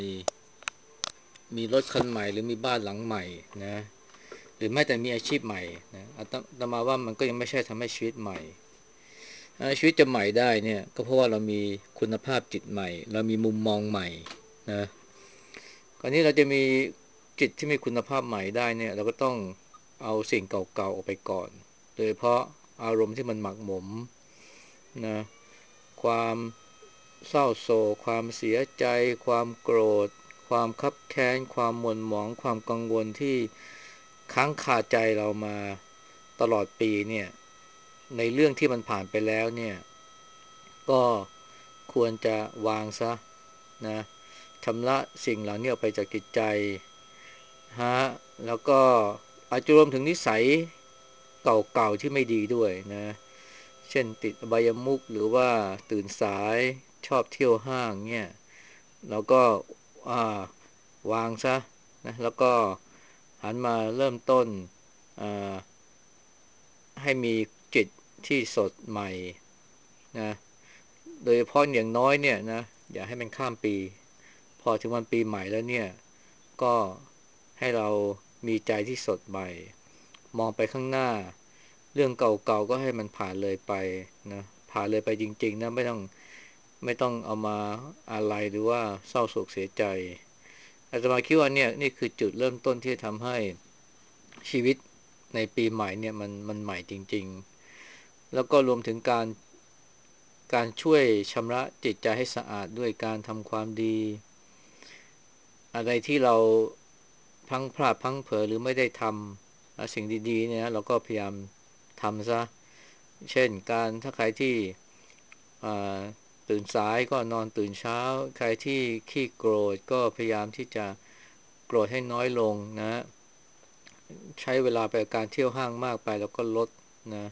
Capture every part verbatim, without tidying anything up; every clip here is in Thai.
มีรถคันใหม่หรือมีบ้านหลังใหม่นะหรือแม้แต่มีอาชีพใหม่นะอาตอาตมาว่ามันก็ยังไม่ใช่ทำให้ชีวิตใหม่อ่าชีวิตจะใหม่ได้เนี่ยก็เพราะว่าเรามีคุณภาพจิตใหม่เรามีมุมมองใหม่นะก่อนนี้เราจะมีจิตที่มีคุณภาพใหม่ได้เนี่ยเราก็ต้องเอาสิ่งเก่าๆออกไปก่อนโดยเฉพาะอารมณ์ที่มันหมักหมมนะความเศร้าโศกความเสียใจความโกรธความคับแค้นความหม่นหมองความกังวลที่ค้างคาใจเรามาตลอดปีเนี่ยในเรื่องที่มันผ่านไปแล้วเนี่ยก็ควรจะวางซะนะชำระสิ่งเหล่านี้ออกไปจากจิตใจฮะแล้วก็อาจจะรวมถึงนิสัยเก่าๆที่ไม่ดีด้วยนะเช่นติดอบายามุขหรือว่าตื่นสายชอบเที่ยวห้างเนี่ยแล้วก็อ่าวางซะนะแล้วก็หันมาเริ่มต้นอ่าให้มีจิตที่สดใหม่นะโดยเฉพาะอย่างน้อยเนี่ยนะอย่าให้มันข้ามปีพอถึงวันปีใหม่แล้วเนี่ยก็ให้เรามีใจที่สดใหม่มองไปข้างหน้าเรื่องเก่าๆก็ให้มันผ่านเลยไปนะผ่านเลยไปจริงๆนะไม่ต้องไม่ต้องเอามาอะไรหรือว่าเศร้าโศกเสียใจอาตมาคิดว่าเนี่ยนี่คือจุดเริ่มต้นที่ทำให้ชีวิตในปีใหม่เนี่ยมันมันใหม่จริงๆแล้วก็รวมถึงการการช่วยชำระจิตใจให้สะอาดด้วยการทำความดีอะไรที่เราพลั้งพลาดพลั้งเผลอหรือไม่ได้ทำสิ่งดีๆเนี่ยเราก็พยายามทำซะเช่นการถ้าใครที่อ่าตื่นสายก็นอนตื่นเช้าใครที่ขี้โกรธก็พยายามที่จะโกรธให้น้อยลงนะใช้เวลาไปกับการเที่ยวห้างมากไปแล้วก็ลดนะ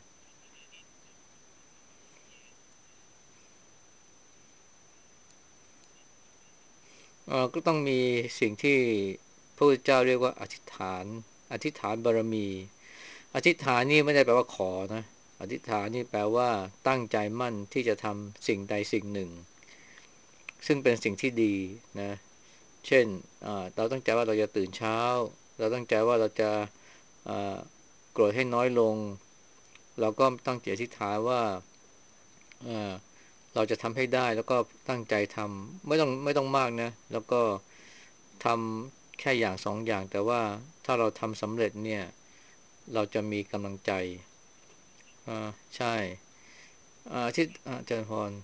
เออก็ต้องมีสิ่งที่พระพุทธเจ้าเรียกว่าอธิษฐานอธิษฐานบารมีอธิษฐานนี่ไม่ได้แปลว่าขอนะอธิษฐานนี่แปลว่าตั้งใจมั่นที่จะทำสิ่งใดสิ่งหนึ่งซึ่งเป็นสิ่งที่ดีนะเช่นเราตั้งใจว่าเราจะตื่นเช้าเราตั้งใจว่าเราจะโกรธให้น้อยลงเราก็ตั้งใจอธิษฐานว่าเราจะทำให้ได้แล้วก็ตั้งใจทำไม่ต้องไม่ต้องมากนะแล้วก็ทำแค่อย่างสองอย่างแต่ว่าถ้าเราทำสำเร็จเนี่ยเราจะมีกำลังใจอ่าใช่อาทิตย์อาจารย์พร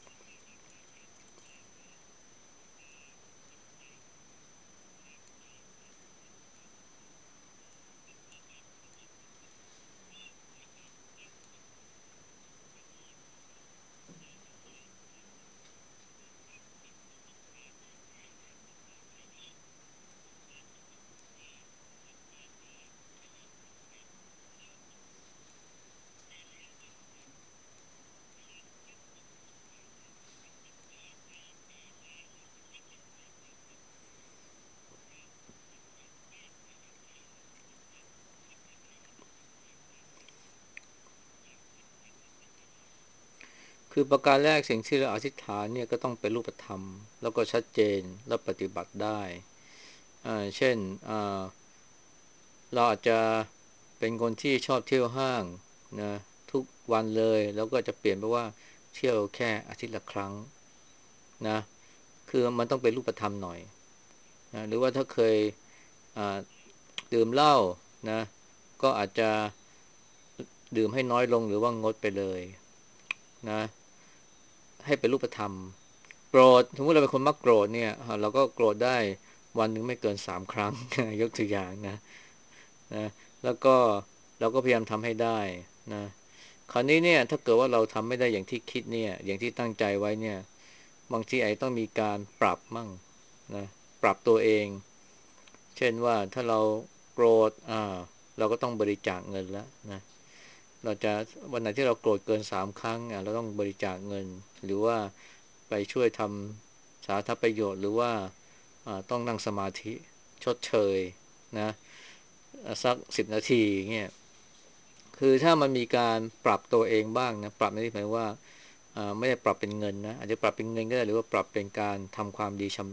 คือประการแรกสิ่งที่เราอธิษฐานเนี่ยก็ต้องเป็นรูปธรรมแล้วก็ชัดเจนและปฏิบัติได้อ่าเช่นอ่าเราอาจจะเป็นคนที่ชอบเที่ยวห้างนะทุกวันเลยแล้วก็จะเปลี่ยนไปว่าเที่ยวแค่อาทิตย์ละครั้งนะคือมันต้องเป็นรูปธรรมหน่อยนะหรือว่าถ้าเคยอ่าดื่มเหล้านะก็อาจจะดื่มให้น้อยลงหรือว่างดไปเลยนะให้เป็นรูปธรรม โกรธสมมติเราเป็นคนมักโกรธเนี่ยเราก็โกรธได้วันหนึ่งไม่เกินสามครั้งยกตัวอย่างนะนะแล้วก็เราก็พยายามทำให้ได้นะคราวนี้เนี่ยถ้าเกิดว่าเราทำไม่ได้อย่างที่คิดเนี่ยอย่างที่ตั้งใจไว้เนี่ยบางทีไอ้ต้องมีการปรับมั่งนะปรับตัวเองเช่นว่าถ้าเราโกรธอ่าเราก็ต้องบริจาคเงินแล้วนะเราจะวันไหนที่เราโกรธเกินสามครั้งอ่ะเราต้องบริจาคเงินหรือว่าไปช่วยทำสาธารณประโยชน์หรือว่าต้องนั่งสมาธิชดเชยนะสักสิบนาทีเงี้ยคือถ้ามันมีการปรับตัวเองบ้างนะปรับไม่ได้หมายว่าไม่ได้ปรับเป็นเงินนะอาจจะปรับเป็นเงินก็ได้หรือว่าปรับเป็นการทำความดีชำระ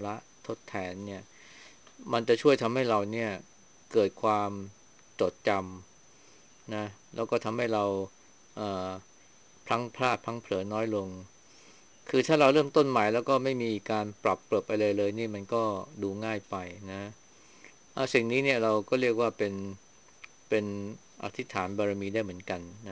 ทดแทนเนี่ยมันจะช่วยทำให้เราเนี่ยเกิดความจดจำนะแล้วก็ทำให้เราเอ่อพลั้งพลาดพลั้งเผลอน้อยลงคือถ้าเราเริ่มต้นใหม่แล้วก็ไม่มีการปรับเปรับไปเลยเลยนี่มันก็ดูง่ายไปนะอ่าสิ่งนี้เนี่ยเราก็เรียกว่าเป็นเป็นอธิษฐานบารมีได้เหมือนกันนะ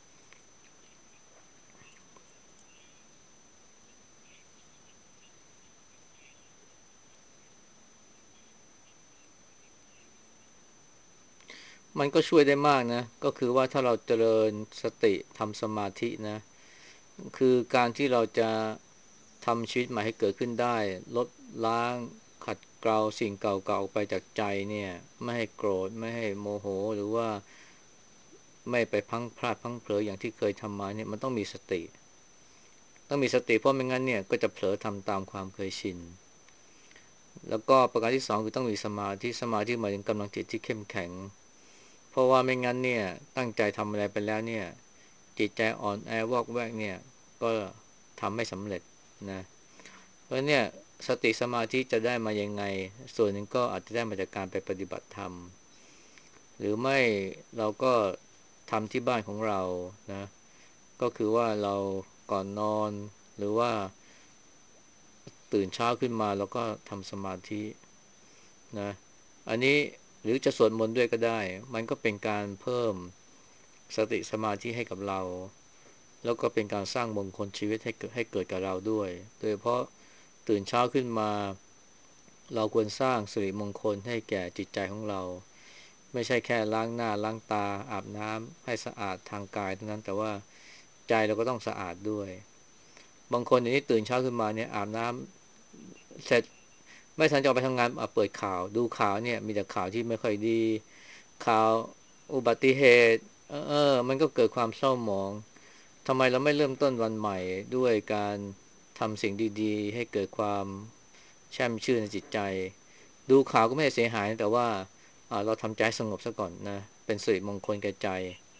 มันก็ช่วยได้มากนะก็คือว่าถ้าเราเจริญสติทำสมาธินะคือการที่เราจะทำชีวิตใหม่ให้เกิดขึ้นได้ลดล้างขัดเกลาสิ่งเก่าๆออกไปจากใจเนี่ยไม่ให้โกรธไม่ให้โมโหหรือว่าไม่ไปพลั้งพลาดพลั้งเผลออย่างที่เคยทำมาเนี่ยมันต้องมีสติต้องมีสติเพราะไม่งั้นเนี่ยก็จะเผลอทำตามความเคยชินแล้วก็ประการที่สองคือต้องมีสมาธิสมาธิหมายถึงกำลังจิตที่เข้มแข็ง เพราะว่าไม่งั้นเนี่ยตั้งใจทำอะไรไปแล้วเนี่ยจิตใจอ่อนแอวอกแวกเนี่ยก็ทำไม่สำเร็จนะเพราะเนี่ยสติสมาธิจะได้มายังไงส่วนหนึ่งก็อาจจะได้มาจากการไปปฏิบัติธรรมหรือไม่เราก็ทำที่บ้านของเรานะก็คือว่าเราก่อนนอนหรือว่าตื่นเช้าขึ้นมาเราก็ทำสมาธินะอันนี้หรือจะสวดมนต์ด้วยก็ได้มันก็เป็นการเพิ่ม สติสมาธิให้กับเราแล้วก็เป็นการสร้างมงคลชีวิตให้เกิดให้เกิดกับเราด้วยโดยเฉพาะตื่นเช้าขึ้นมาเราควรสร้างสิริมงคลให้แก่จิตใจของเราไม่ใช่แค่ล้างหน้าล้างตาอาบน้ำให้สะอาดทางกายเท่านั้นแต่ว่าใจเราก็ต้องสะอาดด้วยบางคนอย่างนี้ตื่นเช้าขึ้นมาเนี่ยอาบน้ำเสร็จไม่ทันจะออกไปทำงานอ่ะเปิดข่าวดูข่าวเนี่ยมีแต่ข่าวที่ไม่ค่อยดีข่าวอุบัติเหตุ เออเออมันก็เกิดความเศร้าหมองทำไมเราไม่เริ่มต้นวันใหม่ด้วยการทำสิ่งดีๆให้เกิดความแช่มชื่นในจิตใจดูข่าวก็ไม่ได้เสียหายแต่ว่าอ่าเราทำใจสงบซะก่อนนะเป็นสิริมงคลแก่ใจ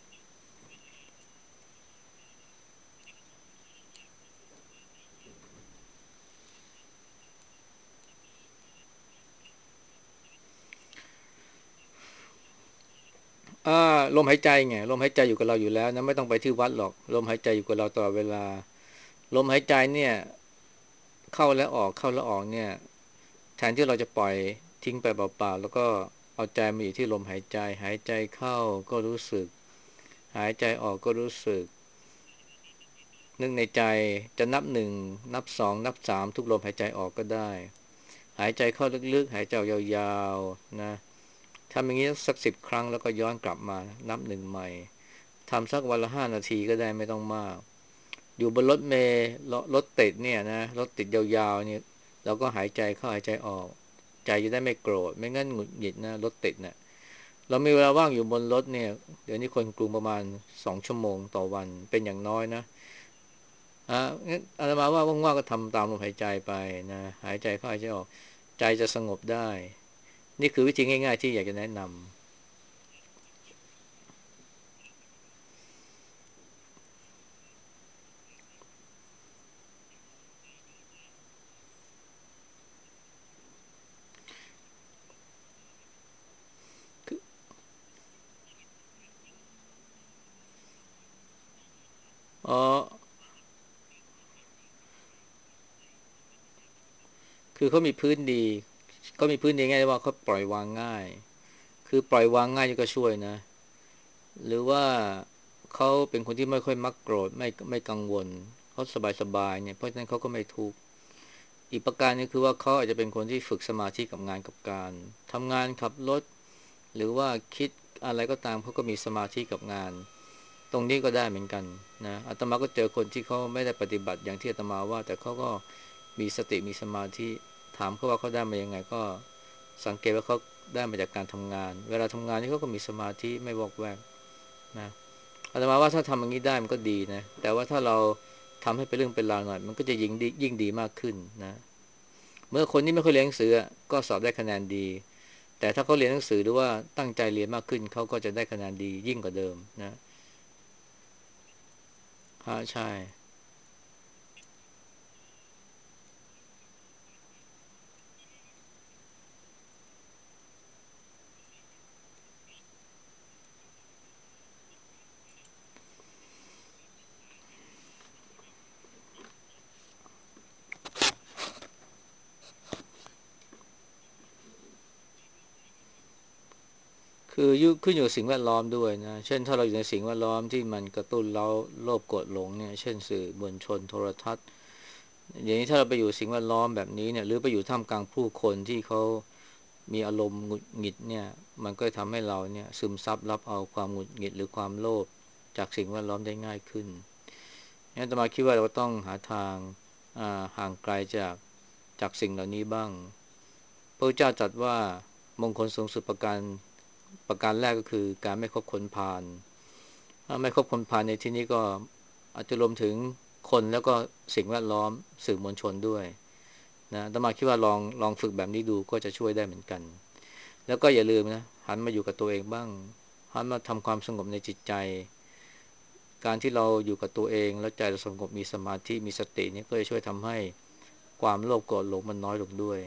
อ่าลมหายใจไงลมหายใจอยู่กับเราอยู่แล้วนะไม่ต้องไปที่วัดหรอกลมหายใจอยู่กับเราตลอดเวลาลมหายใจเนี่ยเข้าและออกเข้าและออกเนี่ย แทนที่เราจะปล่อยทิ้งไปเปล่าๆแล้วก็เอาใจมาอยู่ที่ลมหายใจหายใจเข้าก็รู้สึกหายใจออกก็รู้สึกนึกในใจจะนับหนึ่งนับสองนับสามทุกลมหายใจออกก็ได้หายใจเข้าลึกๆหายใจออกยาวๆนะทำอย่างนี้สักสิบครั้งแล้วก็ย้อนกลับมานับหนึ่งใหม่ทำสักวันละห้านาทีก็ได้ไม่ต้องมากอยู่บนรถเมล์รรถติดเนี่ยนะรถติดยาวๆเนี่ยเราก็หายใจเข้าหายใจออก ใจจะได้ไม่โกรธไม่งั้นหงุดหงิดนะรถติดเนะี่ยเรามีเวลาว่างอยู่บนรถเนี่ยเดี๋ยวนี้คนกรุงประมาณสองชั่วโมงต่อวันเป็นอย่างน้อยนะอ่ะงั้นอาตมาว่าว่างๆก็ทำตามลมหายใจไปนะหายใจเข้าหายใจออกใจจะสงบได้นี่คือวิธีง่ายๆที่อยากจะแนะนำคืออ๋อคือเขามีพื้นดีเขามีพื้นดีง่ายว่าเขาปล่อยวางง่ายคือปล่อยวางง่ายก็ช่วยนะ หรือว่าเขาเป็นคนที่ไม่ค่อยมักโกรธไม่ไม่กังวลเขาสบายๆเนี่ยเพราะฉะนั้นเขาก็ไม่ทุกข์อีกประการหนึงคือว่าเขาอาจจะเป็นคนที่ฝึกสมาธิกับงานกับการทำงานขับรถหรือว่าคิดอะไรก็ตามเขาก็มีสมาธิกับงานตรงนี้ก็ได้เหมือนกันนะอาตมาก็เจอคนที่เขาไม่ได้ปฏิบัติอย่างที่อาตมาว่าแต่เขาก็มีสติมีสมาธิถามเขาว่าเขาได้มายังไงก็สังเกตว่าเขาได้มาจากการทำงานเวลาทำงานนี่เขาก็มีสมาธิไม่วอกแวก นะอาตมาว่าถ้าทำอย่างนี้ได้มันก็ดีนะแต่ว่าถ้าเราทำให้เป็นเรื่องเป็นราวหน่อยมันก็จะยิ่งดียิ่งดีมากขึ้นนะเมื่อคนที่ไม่ค่อยเรียนหนังสือก็สอบได้คะแนนดีแต่ถ้าเขาเรียนหนังสือหรือว่าตั้งใจเรียนมากขึ้นเขาก็จะได้คะแนนดียิ่งกว่าเดิมนะฮะใช่คือยุขึ้นอยู่กับสิ่งแวดล้อมด้วยนะเช่นถ้าเราอยู่ในสิ่งแวดล้อมที่มันกระตุ้นเราโลภโกรธหลงเนี่ยเช่นสื่อมวลชนโทรทัศน์อย่างนี้ถ้าเราไปอยู่สิ่งแวดล้อมแบบนี้เนี่ยหรือไปอยู่ท่ามกลางผู้คนที่เขามีอารมณ์หงุดหงิดเนี่ยมันก็ทำให้เราเนี่ยซึมซับรับเอาความหงุดหงิดหรือความโลภจากสิ่งแวดล้อมได้ง่ายขึ้นงั้นอาตมาคิดว่าเราต้องหาทางอ่าห่างไกลจากจากสิ่งเหล่านี้บ้างพระเจ้าตรัสว่ามงคลสูงสุดประการประการแรกก็คือการไม่คบคนพาลถ้าไม่คบคนพาลในที่นี้ก็อาจจะรวมถึงคนแล้วก็สิ่งแวดล้อมสื่อมวลชนด้วยนะอาตมาคิดว่าลองลองฝึกแบบนี้ดูก็จะช่วยได้เหมือนกันแล้วก็อย่าลืมนะหันมาอยู่กับตัวเองบ้างหันมาทำความสงบในจิตใจการที่เราอยู่กับตัวเองแล้วใจเราสงบมีสมาธิมีสตินี่ก็จะช่วยทำให้ความโลภโกรธหลงมันน้อยลงด้วย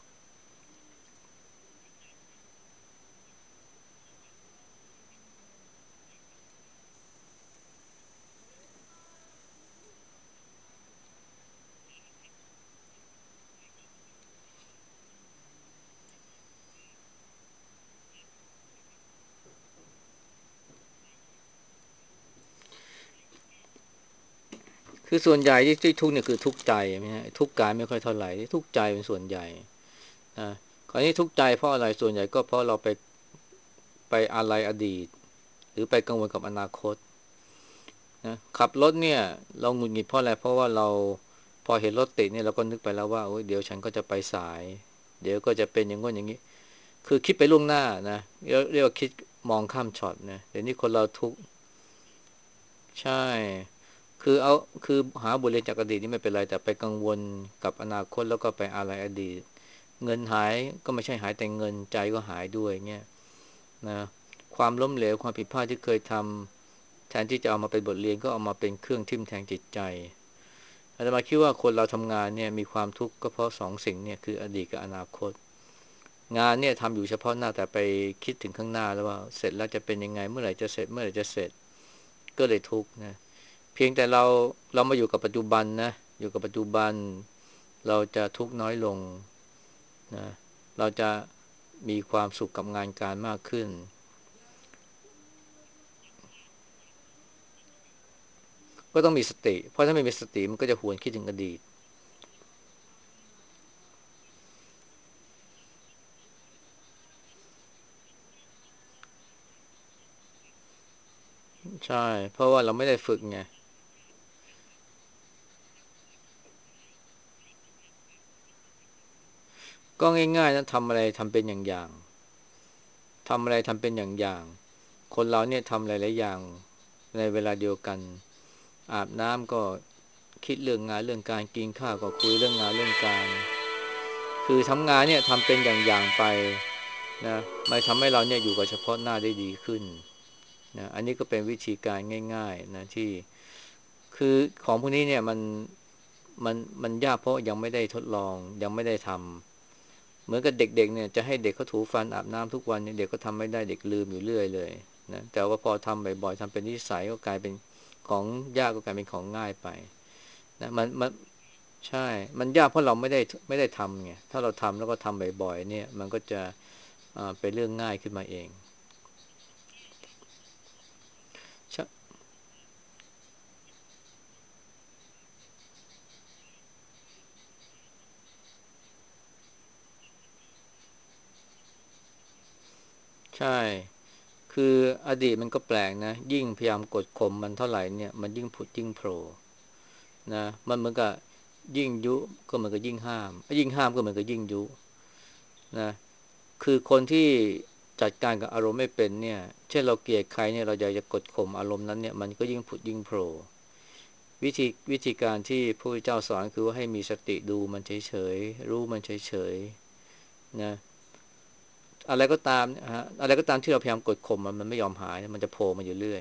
คือส่วนใหญ่ที่ที่ทุกข์เนี่ยคือทุกข์ใจใช่ไหมฮะทุกข์กายไม่ค่อยเท่าไหร่ที่ทุกข์ใจเป็นส่วนใหญ่นะคราวนี้ทุกข์ใจเพราะอะไรส่วนใหญ่ก็เพราะเราไปไปอาลัยอดีตหรือไปกังวลกับอนาคตนะขับรถเนี่ยเราหงุดหงิดเพราะอะไรเพราะว่าเราพอเห็นรถติดเนี่ยเราก็นึกไปแล้วว่าโอ้ยเดี๋ยวฉันก็จะไปสายเดี๋ยวก็จะเป็นอย่างง้นอย่างนี้คือคิดไปล่วงหน้านะเรียกเรียกว่าคิดมองข้ามช็อตนะเดี๋ยวนี้คนเราทุกข์ใช่ คือเอาคือหาบทเรียนจากอดีตนี่ไม่เป็นไรแต่ไปกังวลกับอนาคตแล้วก็ไปอะไรอดีตเงินหายก็ไม่ใช่หายแต่เงินใจก็หายด้วยเงี้ยนะความล้มเหลวความผิดพลาดที่เคยทำแทนที่จะเอามาเป็นบทเรียนก็เอามาเป็นเครื่องทิ่มแทงจิตใจอาตมาคิดว่าคนเราทำงานเนี่ยมีความทุกข์ก็เพราะสองสิ่งเนี่ยคืออดีตกับอนาคตงานเนี่ยทำอยู่เฉพาะหน้าแต่ไปคิดถึงข้างหน้าแล้วว่าเสร็จแล้วจะเป็นยังไงเมื่อไหร่จะเสร็จเมื่อไหร่จะเสร็จก็เลยทุกข์นะ เพียงแต่เราเรามาอยู่กับปัจจุบันนะอยู่กับปัจจุบันเราจะทุกข์น้อยลงนะเราจะมีความสุขกับงานการมากขึ้นก็ต้องมีสติเพราะถ้าไม่มีสติมันก็จะหวนคิดถึงอดีตใช่เพราะว่าเราไม่ได้ฝึกไงก็ง่ายๆนะทำอะไรทำเป็นอย่างๆทำอะไรทำเป็นอย่างๆคนเราเนี่ยทำหลายๆอย่างในเวลาเดียวกันอาบน้ำก็คิดเรื่องงานเรื่องการกินข้าวก็คุยเรื่องงานเรื่องการ คือทำงานเนี่ยทำเป็นอย่างๆไปนะมันทำให้เราเนี่ยอยู่กับเฉพาะหน้าได้ดีขึ้นนะอันนี้ก็เป็นวิธีการง่ายๆนะที่คือของพวกนี้เนี่ยมันมันมันยากเพราะยังไม่ได้ทดลองยังไม่ได้ทำเหมือนกับเด็กๆเนี่ยจะให้เด็กเขาถูฟันอาบน้ำทุกวันเนี่ยเด็กก็ทำไม่ได้เด็กลืมอยู่เรื่อยเลยนะแต่ว่าพอทำบ่อยๆทำเป็นนิสัยก็กลายเป็นของยากก็กลายเป็นของง่ายไปนะมันมัน ใช่ มันยากเพราะเราไม่ได้ไม่ได้ทำไงถ้าเราทำแล้วก็ทำบ่อยๆเนี่ยมันก็จะอ่าเป็นเรื่องง่ายขึ้นมาเองใช่ใช่คืออดีตมันก็แปลกนะยิ่งพยายามกดข่มมันเท่าไหร่เนี่ยมันยิ่งผุดยิ่งโผล่นะมันเหมือนกับยิ่งยุก็เหมือนกับยิ่งห้ามยิ่งห้ามก็เหมือนกับยิ่งยุนะคือคนที่จัดการกับอารมณ์ไม่เป็นเนี่ยเช่นเราเกลียดใครเนี่ยเราอยากจะกดข่มอารมณ์นั้นเนี่ยมันก็ยิ่งผุดยิ่งโผล่ วิธีวิธีการที่พระพุทธเจ้าสอนคือว่าให้มีสติดูมันเฉยๆรู้มันเฉยๆนะอะไรก็ตามนะฮะอะไรก็ตามที่เราพยายามกดข่มมันมันไม่ยอมหายมันจะโผล่มาอยู่เรื่อย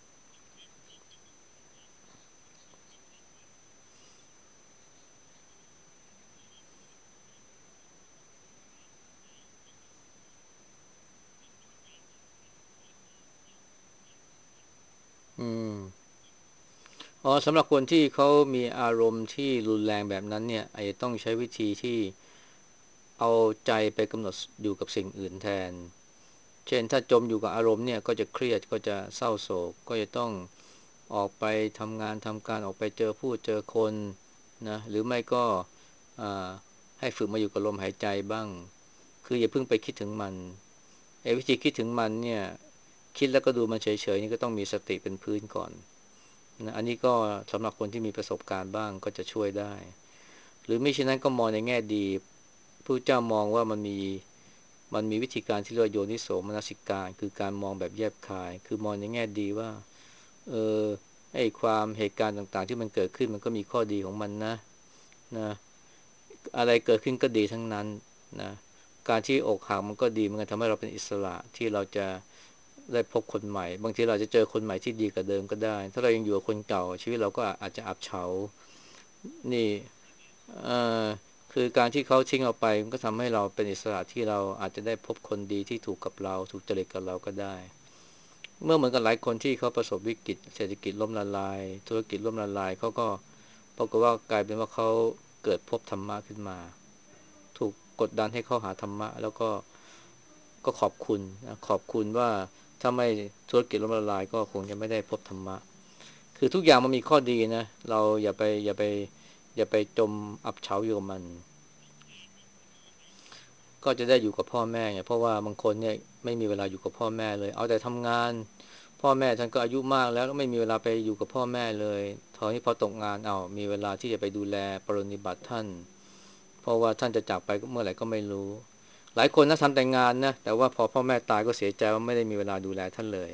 อืมอ๋อสำหรับคนที่เขามีอารมณ์ที่รุนแรงแบบนั้นเนี่ยอาจจะต้องใช้วิธีที่เอาใจไปกำหนดอยู่กับสิ่งอื่นแทนเช่นถ้าจมอยู่กับอารมณ์เนี่ยก็จะเครียดก็จะเศร้าโศกก็จะต้องออกไปทำงานทำการออกไปเจอผู้เจอคนนะหรือไม่ก็อ่าให้ฝึกมาอยู่กับลมหายใจบ้างคืออย่าเพิ่งไปคิดถึงมันไอ้วิธีคิดถึงมันเนี่ยคิดแล้วก็ดูมันเฉยๆนี่ก็ต้องมีสติเป็นพื้นก่อนนะอันนี้ก็สำหรับคนที่มีประสบการณ์บ้างก็จะช่วยได้หรือไม่เช่นนั้นก็มองในแง่ดีผู้เจ้ามองว่ามันมี มันมีวิธีการที่เรียกว่าโยนิโสมนสิการคือการมองแบบแยบคายคือมองในแง่ดีว่าเออไอ้ความเหตุการณ์ต่างๆที่มันเกิดขึ้นมันก็มีข้อดีของมันนะนะอะไรเกิดขึ้นก็ดีทั้งนั้นนะการที่อกหักมันก็ดีมันก็ทำให้เราเป็นอิสระที่เราจะได้พบคนใหม่บางทีเราจะเจอคนใหม่ที่ดีกว่าเดิมก็ได้ถ้าเรายังอยู่กับคนเก่าชีวิตเราก็อาจจะอับเฉานี่เอ่อ คือการที่เขาทิ้งเราไปมันก็ทำให้เราเป็นอิสระที่เราอาจจะได้พบคนดีที่ถูกกับเราถูกจริตกับเราก็ได้เมื่อเหมือนกับหลายคนที่เขาประสบวิกฤตเศรษฐกิจล่มละลายธุรกิจล่มละลายเขาก็ปรากฏว่ากลายเป็นว่าเขาเกิดพบธรรมะขึ้นมาถูกกดดันให้เข้าหาธรรมะแล้วก็ก็ขอบคุณนะขอบคุณว่าถ้าไม่ธุรกิจล่มละลายก็คงจะไม่ได้พบธรรมะคือทุกอย่างมันมีข้อดีนะเราอย่าไปอย่าไปอย่าไปจมอับเฉาอยู่กับมัน ก็จะได้อยู่กับพ่อแม่ไงเพราะว่าบางคนเนี่ยไม่มีเวลาอยู่กับพ่อแม่เลยเอาแต่ทำงานพ่อแม่ท่านก็อายุมากแล้วแล้วไม่มีเวลาไปอยู่กับพ่อแม่เลยทอนี้พอตกงานเอามีเวลาที่จะไปดูแลปรนนิบัติท่านเพราะว่าท่านจะจากไปเมื่อไหร่ก็ไม่รู้หลายคนนะทำแต่งานนะแต่ว่าพอพ่อแม่ตายก็เสียใจว่าไม่ได้มีเวลาดูแลท่านเลย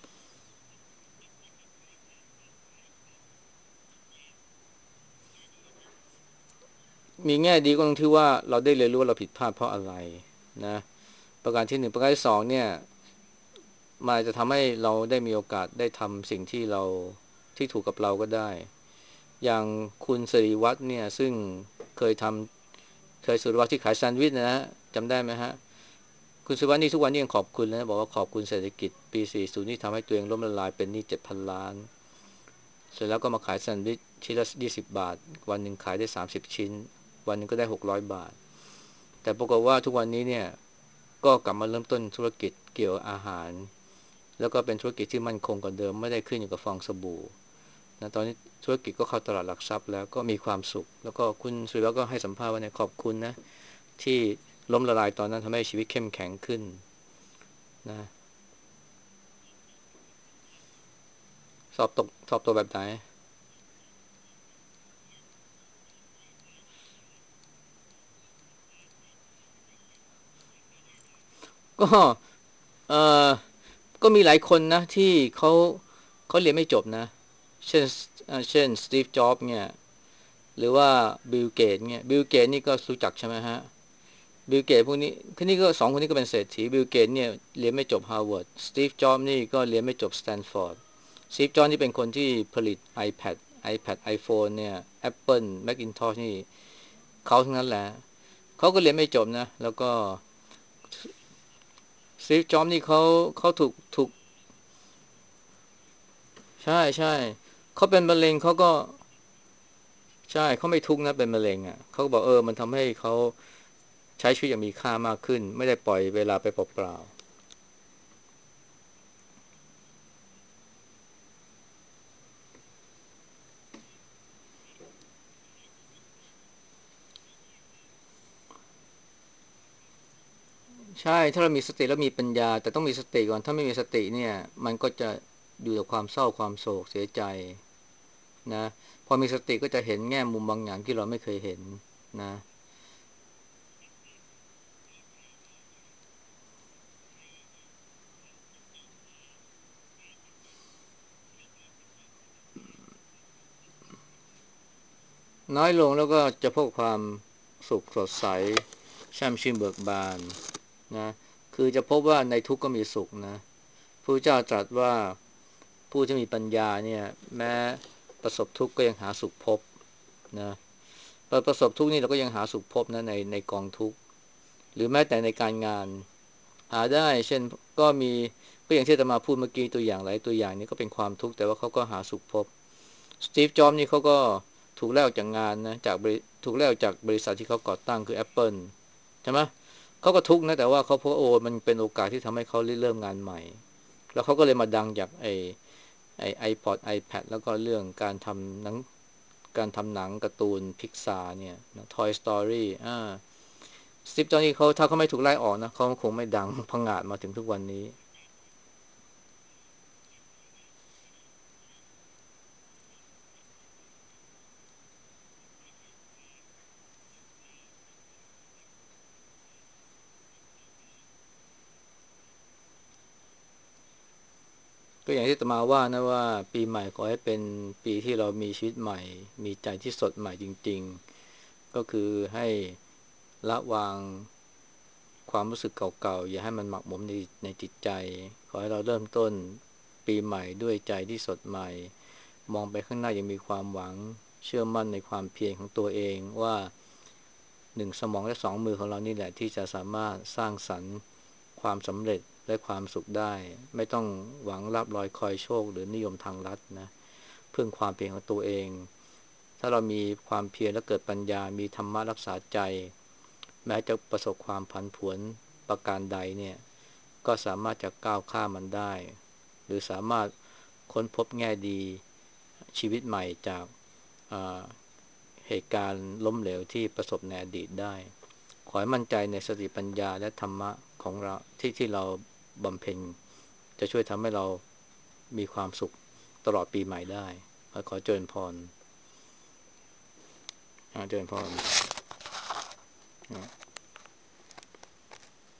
มีแง่ดีก็ตรงที่ว่าเราได้เรียนรู้ว่าเราผิดพลาดเพราะอะไรนะประการที่หนึ่งประการที่สองเนี่ย มันอาจจะทำให้เราได้มีโอกาสได้ทำสิ่งที่เราที่ถูกกับเราก็ได้อย่างคุณสิริวัฒน์เนี่ยซึ่งเคยทำเคยสิริวัฒน์ที่ขายแซนด์วิชนะฮะจำได้ไหมฮะคุณสิริวัฒน์นี่ทุกวันนี้ยังขอบคุณนะบอกว่าขอบคุณเศรษฐกิจปีสี่สิบที่ทำให้ตัวเองล้มละลายเป็นหนี้เจ็ดพันล้านเสร็จแล้วก็มาขายแซนด์วิชชิ้นละยี่สิบบาทวันหนึ่งขายได้สามสิบชิ้นวันหนึ่งก็ได้หกร้อยบาทแต่ปรากฏว่าทุกวันนี้เนี่ยก็กลับมาเริ่มต้นธุรกิจเกี่ยวกับอาหาร แล้วก็เป็นธุรกิจที่มั่นคงกว่าเดิมไม่ได้ขึ้นอยู่กับฟองสบู่นะตอนนี้ธุรกิจก็เข้าตลาดหลักทรัพย์แล้วก็มีความสุขแล้วก็คุณสุริยะก็ให้สัมภาษณ์ว่าเนี่ยขอบคุณนะที่ล้มละลายตอนนั้นทำให้ชีวิตเข้มแข็งขึ้นนะสอบตกสอบตัวแบบไหนก็เออก็มีหลายคนนะที่เขาเขาเรียนไม่จบนะเช่นเช่นสตีฟจ็อบส์เนี่ยหรือว่าบิลเกตเนี่ยบิลเกตนี่ก็รู้จักใช่ไหมฮะ บิลเกตพวกนี้คนนี้ก็สองคนนี้ก็เป็นเศรษฐีบิลเกตเนี่ยเรียนไม่จบฮาร์วาร์ดสตีฟจ็อบส์นี่ก็เรียนไม่จบสแตนฟอร์ดสตีฟจ็อบส์นี่เป็นคนที่ผลิต iPad iPad iPhone เนี่ย Apple Macintosh นี่เขาทั้งนั้นแหละเขาก็เรียนไม่จบนะแล้วก็สตีฟจ็อบส์นี่เขาเขาถูกถูกใช่ใช่เขาเป็นมะเร็งเขาก็ใช่เขาไม่ทุกข์นะเป็นมะเร็งอ่ะเขาก็บอกเออมันทำให้เขาใช้ชีวิตอย่างมีค่ามากขึ้นไม่ได้ปล่อยเวลาไปเปล่า ใช่ถ้าเรามีสติแล้วมีปัญญาแต่ต้องมีสติก่อนถ้าไม่มีสติเนี่ยมันก็จะอยู่กับความเศร้าความโศกเสียใจนะพอมีสติก็จะเห็นแง่มุมบางอย่างที่เราไม่เคยเห็นนะน้อยลงแล้วก็จะพบความสุขสดใสแช่มชื่นเบิกบานนะคือจะพบว่าในทุกข์ก็มีสุขนะพระเจ้าตรัสว่าผู้ที่มีปัญญาเนี่ยแม้ประสบทุกข์ก็ยังหาสุขพบนะประสบทุกข์นี่เราก็ยังหาสุขพบนะในในกองทุกข์หรือแม้แต่ในการงาน หาได้เช่นก็มีก็อย่างที่อาตมาพูดเมื่อกี้ตัวอย่างหลายตัวอย่างนี้ก็เป็นความทุกข์แต่ว่าเขาก็หาสุขพบสตีฟจ็อบส์นี่เขาก็ถูกไล่ออกจากงานนะจากบริถูกไล่ออกจากบริษัทที่เขาก่อตั้งคือ Apple ใช่ไหมเขาก็ทุกข์นะแต่ว่าเขาพบว่าโอ้มันเป็นโอกาสที่ทำให้เขาเริ่มงานใหม่แล้วเขาก็เลยมาดังจากไอ้ไอ้ไอพอดไอแพดแล้วก็เรื่องการทำหนังการทำหนังการ์ตูนพิกซาเนี่ยนะ Toy Story อ่าสตีฟจ็อบส์นี่เขาถ้าเขาไม่ถูกไล่ออกนะเขาคงไม่ดังพังงาดมาถึงทุกวันนี้ ก็อย่างที่อาตมาว่านะว่าปีใหม่ขอให้เป็นปีที่เรามีชีวิตใหม่มีใจที่สดใหม่จริงๆก็คือให้ละวางความรู้สึกเก่าๆอย่าให้มันหมักหมมในในจิตใจขอให้เราเริ่มต้นปีใหม่ด้วยใจที่สดใหม่มองไปข้างหน้ายังมีความหวังเชื่อมั่นในความเพียรของตัวเองว่าหนึ่งสมองและสองมือของเรานี่แหละที่จะสามารถสร้างสรรค์ความสำเร็จและความสุขได้ไม่ต้องหวังรับรอยคอยโชคหรือนิยมทางลัดนะพึ่งความเพียรของตัวเองถ้าเรามีความเพียรและเกิดปัญญามีธรรมะรักษาใจแม้จะประสบความผันผวนประการใดเนี่ยก็สามารถจะก้าวข้ามมันได้หรือสามารถค้นพบแง่ดีชีวิตใหม่จากเหตุการณ์ล้มเหลวที่ประสบในอดีตได้ขอให้มั่นใจในสติปัญญาและธรรมะของเราที่ที่เราบำเพ็ญจะช่วยทำให้เรามีความสุขตลอดปีใหม่ได้ขอเจริญพรเจริญพร